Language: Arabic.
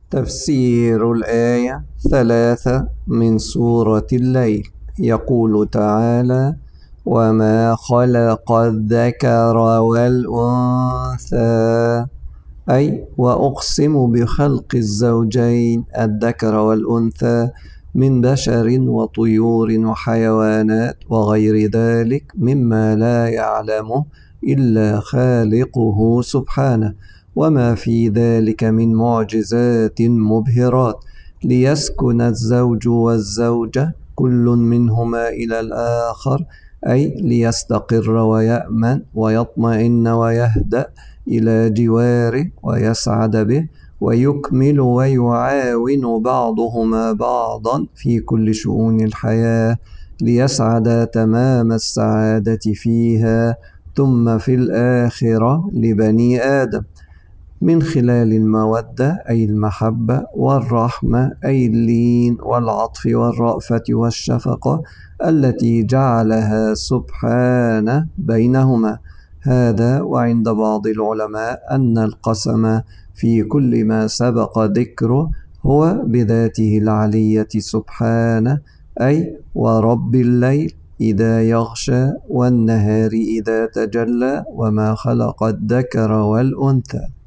تفسير الآية 3 من سورة الليل. يقول تعالى: وما خلق الذكر والأنثى، أي وأقسم بخلق الزوجين الذكر والأنثى من بشر وطيور وحيوانات وغير ذلك مما لا يعلمه إلا خالقه سبحانه، وما في ذلك من معجزات مبهرات، ليسكن الزوج والزوجة كل منهما إلى الآخر، أي ليستقر ويأمن ويطمئن ويهدأ إلى جواره ويسعد به، ويكمل ويعاون بعضهما بعضا في كل شؤون الحياة ليسعد تمام السعادة فيها ثم في الآخرة لبني آدم، من خلال المودة أي المحبة، والرحمة أي اللين والعطف والرأفة والشفقة التي جعلها سبحانه بينهما. هذا وعند بعض العلماء أن القسم في كل ما سبق ذكره هو بذاته العلية سبحانه، أي ورب الليل إذا يغشى والنهار إذا تجلى وما خلق الذكر والأنثى.